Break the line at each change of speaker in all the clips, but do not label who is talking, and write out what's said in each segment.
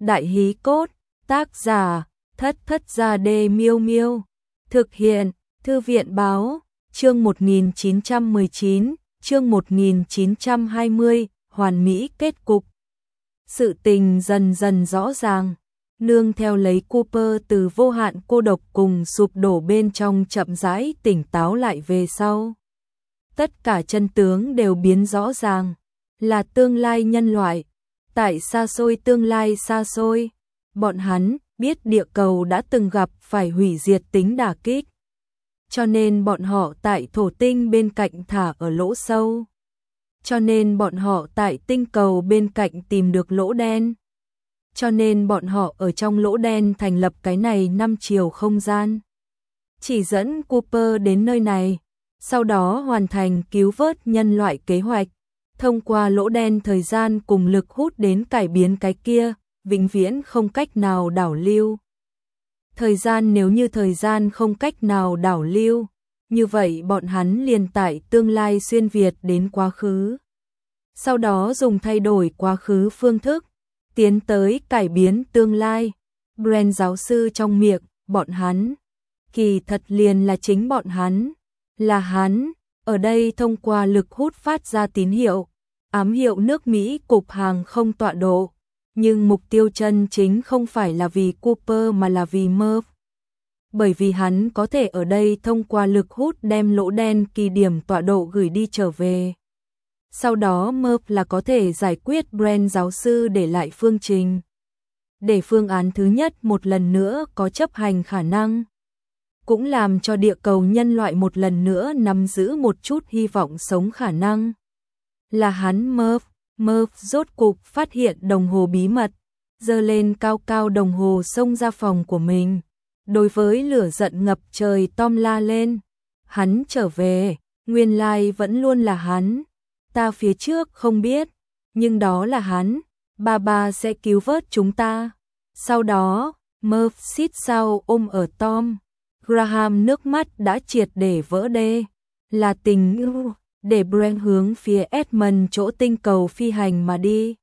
Đại hí cốt, tác giả, Thất Thất Gia Đê Miêu Miêu. Thực hiện, Thư viện báo, chương 1919, chương 1920, hoàn mỹ kết cục. Sự tình dần dần rõ ràng, nương theo lấy Cooper từ vô hạn cô độc cùng sụp đổ bên trong chậm rãi tỉnh táo lại về sau. Tất cả chân tướng đều biến rõ ràng, là tương lai nhân loại. Tại xa xôi tương lai xa xôi, bọn hắn biết địa cầu đã từng gặp phải hủy diệt tính đả kích. Cho nên bọn họ tại thổ tinh bên cạnh thả ở lỗ sâu. Cho nên bọn họ tại tinh cầu bên cạnh tìm được lỗ đen. Cho nên bọn họ ở trong lỗ đen thành lập cái này 5 chiều không gian. Chỉ dẫn Cooper đến nơi này, sau đó hoàn thành cứu vớt nhân loại kế hoạch. Thông qua lỗ đen thời gian cùng lực hút đến cải biến cái kia, vĩnh viễn không cách nào đảo lưu. Thời gian nếu như thời gian không cách nào đảo lưu, như vậy bọn hắn liền tại tương lai xuyên Việt đến quá khứ. Sau đó dùng thay đổi quá khứ phương thức, tiến tới cải biến tương lai. Brand giáo sư trong miệng, bọn hắn, kỳ thật liền là chính bọn hắn, là hắn, ở đây thông qua lực hút phát ra tín hiệu, ám hiệu nước Mỹ cục hàng không tọa độ. Nhưng mục tiêu chân chính không phải là vì Cooper mà là vì Murph. Bởi vì hắn có thể ở đây thông qua lực hút đem lỗ đen kỳ điểm tọa độ gửi đi trở về. Sau đó Murph là có thể giải quyết Brand giáo sư để lại phương trình. Để phương án thứ nhất một lần nữa có chấp hành khả năng. Cũng làm cho địa cầu nhân loại một lần nữa nắm giữ một chút hy vọng sống khả năng. Là hắn Murph rốt cục phát hiện đồng hồ bí mật, giơ lên cao cao đồng hồ xông ra phòng của mình. Đối với lửa giận ngập trời Tom la lên. Hắn trở về, nguyên lai vẫn luôn là hắn. Ta phía trước không biết, nhưng đó là hắn. Ba sẽ cứu vớt chúng ta. Sau đó, Murph xít sao ôm ở Tom. Graham nước mắt đã triệt để vỡ đê. Là tình yêu. Để Brent hướng phía Edmund chỗ tinh cầu phi hành mà đi.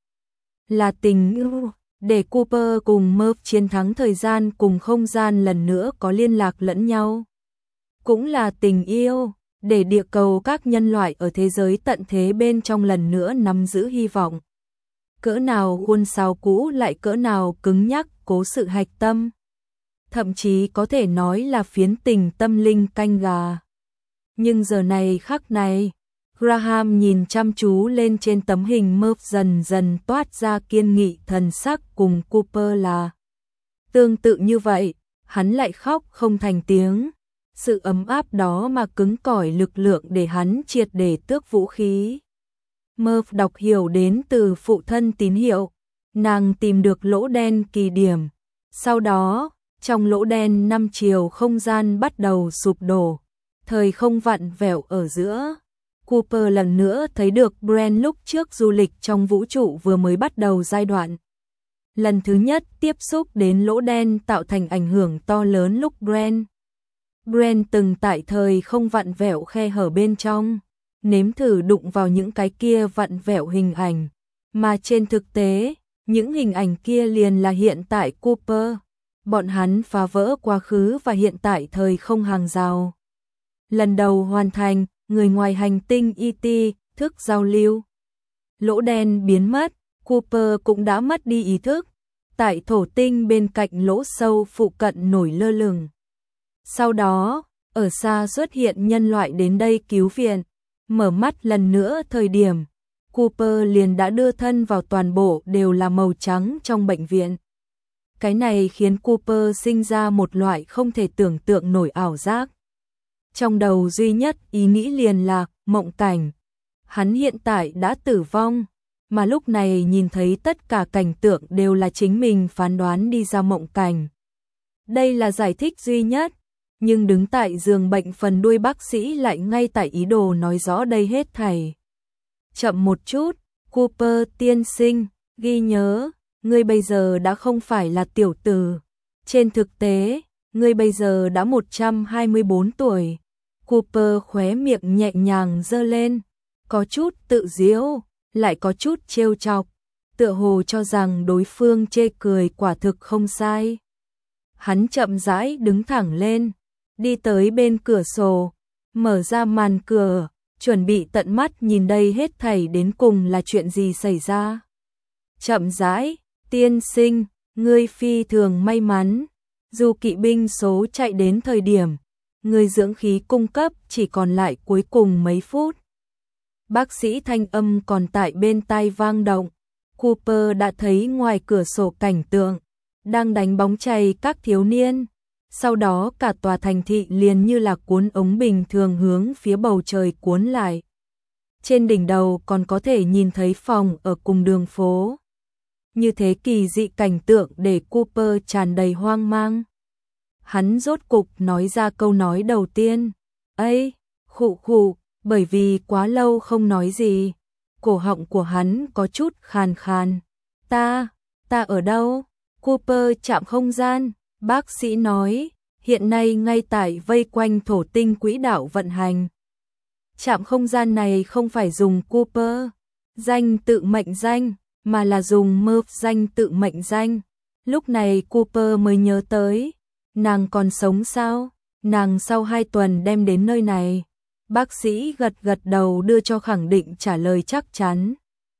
Là tình yêu, để Cooper cùng Murph chiến thắng thời gian cùng không gian lần nữa có liên lạc lẫn nhau. Cũng là tình yêu, để địa cầu các nhân loại ở thế giới tận thế bên trong lần nữa nắm giữ hy vọng. Cỡ nào khuôn sáo cũ lại cỡ nào cứng nhắc cố sự hạch tâm. Thậm chí có thể nói là phiến tình tâm linh canh gà. Nhưng giờ này khắc này, Graham nhìn chăm chú lên trên tấm hình Murph dần dần toát ra kiên nghị thần sắc cùng Cooper là. Tương tự như vậy, hắn lại khóc không thành tiếng. Sự ấm áp đó mà cứng cỏi lực lượng để hắn triệt để tước vũ khí. Murph đọc hiểu đến từ phụ thân tín hiệu. Nàng tìm được lỗ đen kỳ điểm. Sau đó, trong lỗ đen 5 chiều không gian bắt đầu sụp đổ. Thời không vặn vẹo ở giữa. Cooper lần nữa thấy được Brent lúc trước du lịch trong vũ trụ vừa mới bắt đầu giai đoạn. Lần thứ nhất tiếp xúc đến lỗ đen tạo thành ảnh hưởng to lớn lúc Brent từng tại thời không vặn vẹo khe hở bên trong, nếm thử đụng vào những cái kia vặn vẹo hình ảnh, mà trên thực tế, những hình ảnh kia liền là hiện tại Cooper. Bọn hắn phá vỡ quá khứ và hiện tại thời không hàng rào. Lần đầu hoàn thành, người ngoài hành tinh ET, thức giao lưu. Lỗ đen biến mất, Cooper cũng đã mất đi ý thức. Tại thổ tinh bên cạnh lỗ sâu phụ cận nổi lơ lửng. Sau đó, ở xa xuất hiện nhân loại đến đây cứu viện. Mở mắt lần nữa thời điểm, Cooper liền đã đưa thân vào toàn bộ đều là màu trắng trong bệnh viện. Cái này khiến Cooper sinh ra một loại không thể tưởng tượng nổi ảo giác. Trong đầu duy nhất ý nghĩ liền là mộng cảnh. Hắn hiện tại đã tử vong, mà lúc này nhìn thấy tất cả cảnh tượng đều là chính mình phán đoán đi ra mộng cảnh. Đây là giải thích duy nhất, nhưng đứng tại giường bệnh phần đuôi bác sĩ lại ngay tại ý đồ nói rõ đây hết thảy. Chậm một chút, Cooper tiên sinh, ghi nhớ, ngươi bây giờ đã không phải là tiểu tử. Trên thực tế, ngươi bây giờ đã 124 tuổi. Cooper khóe miệng nhẹ nhàng giơ lên, có chút tự giễu, lại có chút trêu chọc. tựa hồ cho rằng đối phương chê cười quả thực không sai. Hắn chậm rãi đứng thẳng lên, đi tới bên cửa sổ, mở ra màn cửa, chuẩn bị tận mắt nhìn đây hết thảy đến cùng là chuyện gì xảy ra. Chậm rãi, tiên sinh, ngươi phi thường may mắn, dù kỵ binh số chạy đến thời điểm, người dưỡng khí cung cấp chỉ còn lại cuối cùng mấy phút. Bác sĩ thanh âm còn tại bên tai vang động, Cooper đã thấy ngoài cửa sổ cảnh tượng, đang đánh bóng chày các thiếu niên. Sau đó cả tòa thành thị liền như là cuốn ống bình thường hướng phía bầu trời cuốn lại. Trên đỉnh đầu còn có thể nhìn thấy phòng ở cùng đường phố. Như thế kỳ dị cảnh tượng để Cooper tràn đầy hoang mang. Hắn rốt cục nói ra câu nói đầu tiên. Ây, khụ khụ, bởi vì quá lâu không nói gì. Cổ họng của hắn có chút khàn khàn. Ta ở đâu? Cooper trạm không gian. Bác sĩ nói, hiện nay ngay tại vây quanh thổ tinh quỹ đạo vận hành. Trạm không gian này không phải dùng Cooper danh tự mệnh danh, mà là dùng Murph danh tự mệnh danh. Lúc này Cooper mới nhớ tới, nàng còn sống sao? Nàng sau 2 tuần đem đến nơi này. Bác sĩ gật gật đầu đưa cho khẳng định trả lời chắc chắn.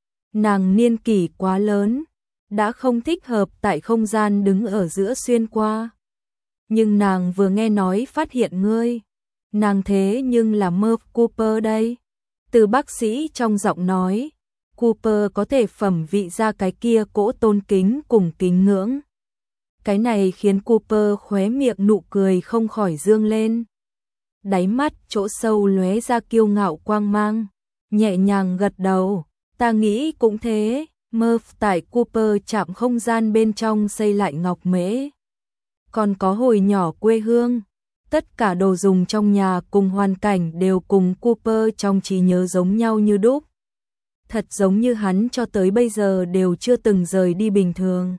Nàng niên kỷ quá lớn, đã không thích hợp tại không gian đứng ở giữa xuyên qua. Nhưng nàng vừa nghe nói phát hiện ngươi. Nàng thế nhưng là Murph Cooper đây. Từ bác sĩ trong giọng nói, Cooper có thể phẩm vị ra cái kia cỗ tôn kính cùng kính ngưỡng. Cái này khiến Cooper khóe miệng nụ cười không khỏi dương lên. Đáy mắt chỗ sâu lóe ra kiêu ngạo quang mang, nhẹ nhàng gật đầu, ta nghĩ cũng thế. Murph tại Cooper trạm không gian bên trong xây lại ngọc mễ. Còn có hồi nhỏ quê hương, tất cả đồ dùng trong nhà cùng hoàn cảnh đều cùng Cooper trong trí nhớ giống nhau như đúc. Thật giống như hắn cho tới bây giờ đều chưa từng rời đi bình thường.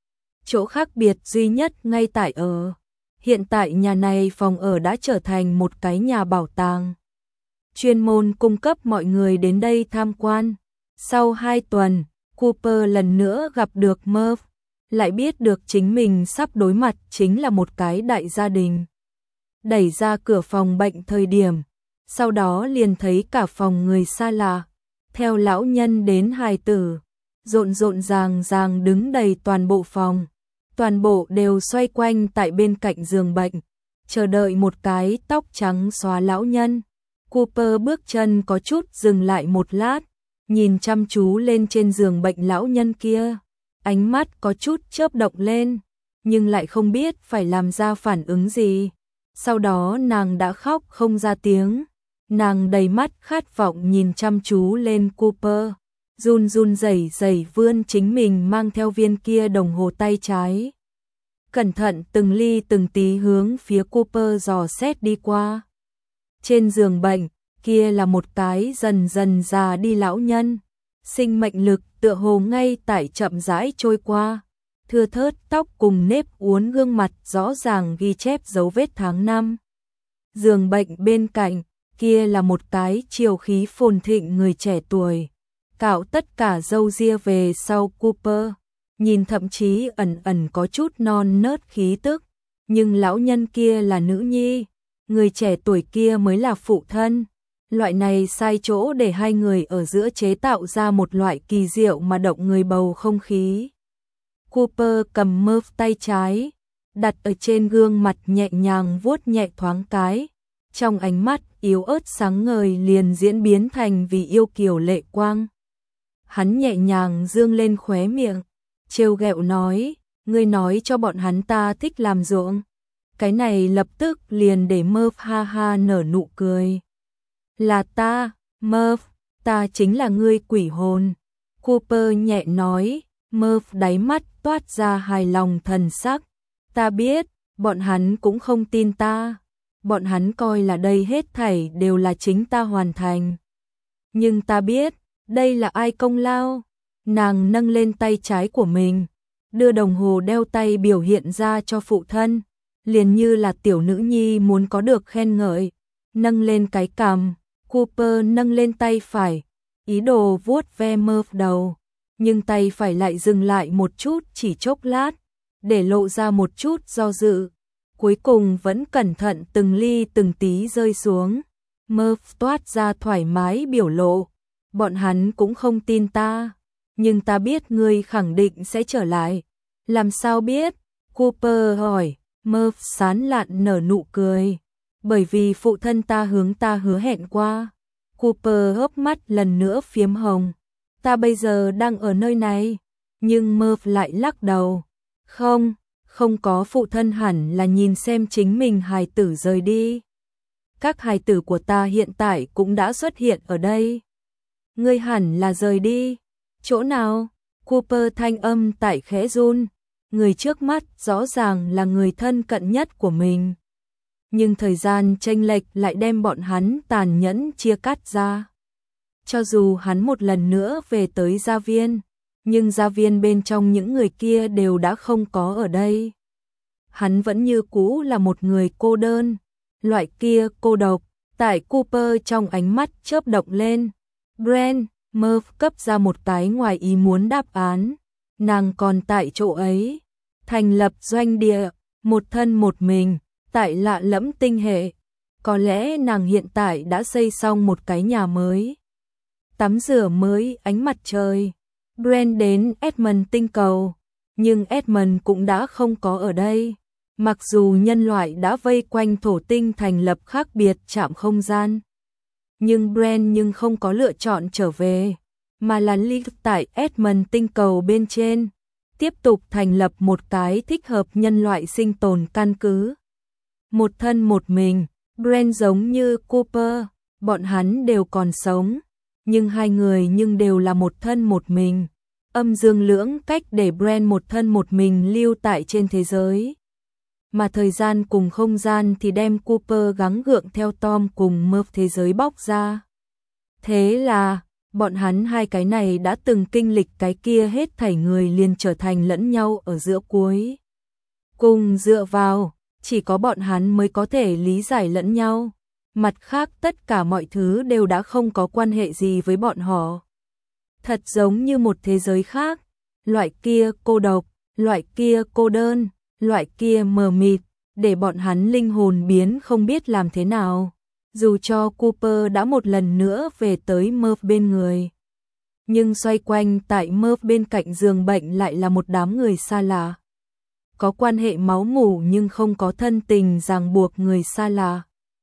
Chỗ khác biệt duy nhất ngay tại ở. Hiện tại nhà này phòng ở đã trở thành một cái nhà bảo tàng. Chuyên môn cung cấp mọi người đến đây tham quan. Sau 2 tuần, Cooper lần nữa gặp được Murph, lại biết được chính mình sắp đối mặt chính là một cái đại gia đình. Đẩy ra cửa phòng bệnh thời điểm, sau đó liền thấy cả phòng người xa lạ, theo lão nhân đến hài tử, rộn ràng đứng đầy toàn bộ phòng. Toàn bộ đều xoay quanh tại bên cạnh giường bệnh, chờ đợi một cái tóc trắng xóa lão nhân. Cooper bước chân có chút dừng lại một lát, nhìn chăm chú lên trên giường bệnh lão nhân kia, ánh mắt có chút chớp động lên, nhưng lại không biết phải làm ra phản ứng gì. Sau đó nàng đã khóc không ra tiếng, nàng đầy mắt khát vọng nhìn chăm chú lên Cooper, run rẩy vươn chính mình mang theo viên kia đồng hồ tay trái. Cẩn thận từng ly từng tí hướng phía Cooper dò xét đi qua. Trên giường bệnh, kia là một cái dần già đi lão nhân, sinh mệnh lực tựa hồ ngay tại chậm rãi trôi qua. Thưa thớt tóc cùng nếp uốn gương mặt rõ ràng ghi chép dấu vết tháng năm. Giường bệnh bên cạnh, kia là một cái chiều khí phồn thịnh người trẻ tuổi, cạo tất cả râu ria về sau Cooper, nhìn thậm chí ẩn có chút non nớt khí tức, nhưng lão nhân kia là nữ nhi, người trẻ tuổi kia mới là phụ thân. Loại này sai chỗ để hai người ở giữa chế tạo ra một loại kỳ diệu mà động người bầu không khí. Cooper cầm Murph tay trái, đặt ở trên gương mặt nhẹ nhàng vuốt nhẹ thoáng cái, trong ánh mắt yếu ớt sáng ngời liền diễn biến thành vì yêu kiều lệ quang. Hắn nhẹ nhàng dương lên khóe miệng, trêu ghẹo nói, ngươi nói cho bọn hắn ta thích làm ruộng. Cái này lập tức liền để Murph ha ha nở nụ cười. Là ta, Murph, ta chính là ngươi quỷ hồn. Cooper nhẹ nói, Murph đáy mắt toát ra hài lòng thần sắc. Ta biết, bọn hắn cũng không tin ta. Bọn hắn coi là đây hết thảy đều là chính ta hoàn thành. Nhưng ta biết, đây là ai công lao. Nàng nâng lên tay trái của mình, đưa đồng hồ đeo tay biểu hiện ra cho phụ thân, liền như là tiểu nữ nhi muốn có được khen ngợi, nâng lên cái cằm. Cooper nâng lên tay phải, ý đồ vuốt ve Murph đầu. nhưng tay phải lại dừng lại một chút chỉ chốc lát, để lộ ra một chút do dự. Cuối cùng vẫn cẩn thận từng ly từng tí rơi xuống. Murph toát ra thoải mái biểu lộ. Bọn hắn cũng không tin ta, nhưng ta biết ngươi khẳng định sẽ trở lại. Làm sao biết? Cooper hỏi. Murph sán lạn nở nụ cười. Bởi vì phụ thân ta hướng ta hứa hẹn qua. Cooper hốc mắt lần nữa phiếm hồng. Ta bây giờ đang ở nơi này. Nhưng Murph lại lắc đầu. Không có, phụ thân hẳn là nhìn xem chính mình hài tử rời đi. Các hài tử của ta hiện tại cũng đã xuất hiện ở đây. Ngươi hẳn là rời đi. Chỗ nào? Cooper thanh âm tại khẽ run. Người trước mắt rõ ràng là người thân cận nhất của mình. Nhưng thời gian chênh lệch lại đem bọn hắn tàn nhẫn chia cắt ra. Cho dù hắn một lần nữa về tới gia viên, nhưng gia viên bên trong những người kia đều đã không có ở đây. Hắn vẫn như cũ là một người cô đơn, loại kia cô độc. Tại Cooper trong ánh mắt chớp động lên. Brent, Murph cấp ra một cái ngoài ý muốn đáp án. Nàng còn tại chỗ ấy, thành lập doanh địa, một thân một mình, tại lạ lẫm tinh hệ. Có lẽ nàng hiện tại đã xây xong một cái nhà mới, tắm rửa mới ánh mặt trời. Brent đến Edmund tinh cầu, nhưng Edmund cũng đã không có ở đây. Mặc dù nhân loại đã vây quanh thổ tinh thành lập khác biệt trạm không gian, nhưng Brent không có lựa chọn trở về, mà là lưu tại Edmund tinh cầu bên trên, tiếp tục thành lập một cái thích hợp nhân loại sinh tồn căn cứ. Một thân một mình, Brent giống như Cooper, bọn hắn đều còn sống, nhưng hai người đều là một thân một mình. Âm dương lưỡng cách để Brent một thân một mình lưu tại trên thế giới. Mà thời gian cùng không gian thì đem Cooper gắng gượng theo Tom cùng Murph thế giới bóc ra. Thế là, bọn hắn hai cái này đã từng kinh lịch cái kia hết thảy người liền trở thành lẫn nhau ở giữa cuối. Cùng dựa vào, chỉ có bọn hắn mới có thể lý giải lẫn nhau. Mặt khác tất cả mọi thứ đều đã không có quan hệ gì với bọn họ. Thật giống như một thế giới khác, loại kia cô độc, loại kia cô đơn, loại kia mờ mịt, để bọn hắn linh hồn biến không biết làm thế nào. Dù cho Cooper đã một lần nữa về tới Murph bên người, nhưng xoay quanh tại Murph bên cạnh giường bệnh lại là một đám người xa lạ. Có quan hệ máu mủ nhưng không có thân tình ràng buộc người xa lạ.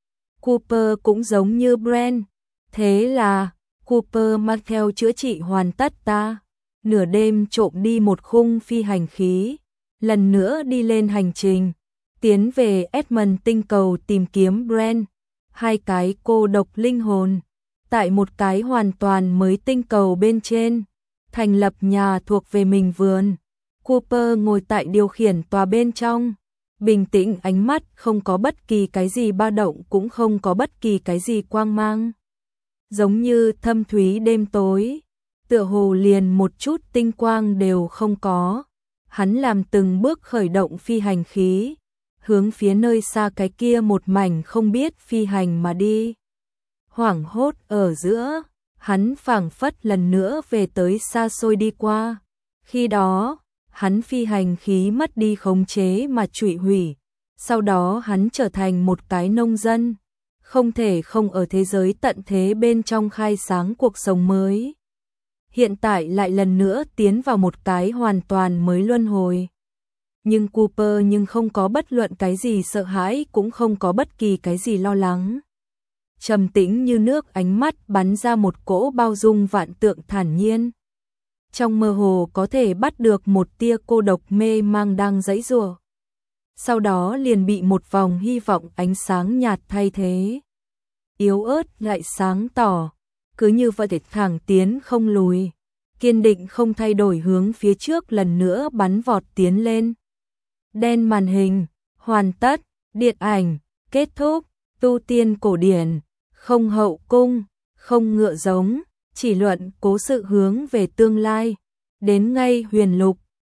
Cooper cũng giống như Brent. Thế là, Cooper mang theo chữa trị hoàn tất ta. Nửa đêm trộm đi một khung phi hành khí. Lần nữa đi lên hành trình. Tiến về Edmund tinh cầu tìm kiếm Brent. Hai cái cô độc linh hồn. Tại một cái hoàn toàn mới tinh cầu bên trên. Thành lập nhà thuộc về mình vườn. Cooper ngồi tại điều khiển tòa bên trong. Bình tĩnh ánh mắt không có bất kỳ cái gì ba động cũng không có bất kỳ cái gì quang mang. Giống như thâm thúy đêm tối. Tựa hồ liền một chút tinh quang đều không có. Hắn làm từng bước khởi động phi hành khí. Hướng phía nơi xa cái kia một mảnh không biết phi hành mà đi. Hoảng hốt ở giữa. Hắn phảng phất lần nữa về tới xa xôi đi qua. Khi đó, hắn phi hành khí mất đi khống chế mà trụy hủy. Sau đó hắn trở thành một cái nông dân. Không thể không ở thế giới tận thế bên trong khai sáng cuộc sống mới. Hiện tại lại lần nữa tiến vào một cái hoàn toàn mới luân hồi. Nhưng Cooper không có bất luận cái gì sợ hãi cũng không có bất kỳ cái gì lo lắng. Trầm tĩnh như nước ánh mắt bắn ra một cỗ bao dung vạn tượng thản nhiên. Trong mơ hồ có thể bắt được một tia cô độc mê mang đang giãy giụa. Sau đó liền bị một vòng hy vọng ánh sáng nhạt thay thế. Yếu ớt lại sáng tỏ, cứ như vậy thẳng tiến không lùi, kiên định không thay đổi hướng phía trước lần nữa bắn vọt tiến lên. Đen màn hình, hoàn tất, điện ảnh, kết thúc, tu tiên cổ điển, không hậu cung, không ngựa giống, chỉ luận cố sự hướng về tương lai, đến ngay huyền lục,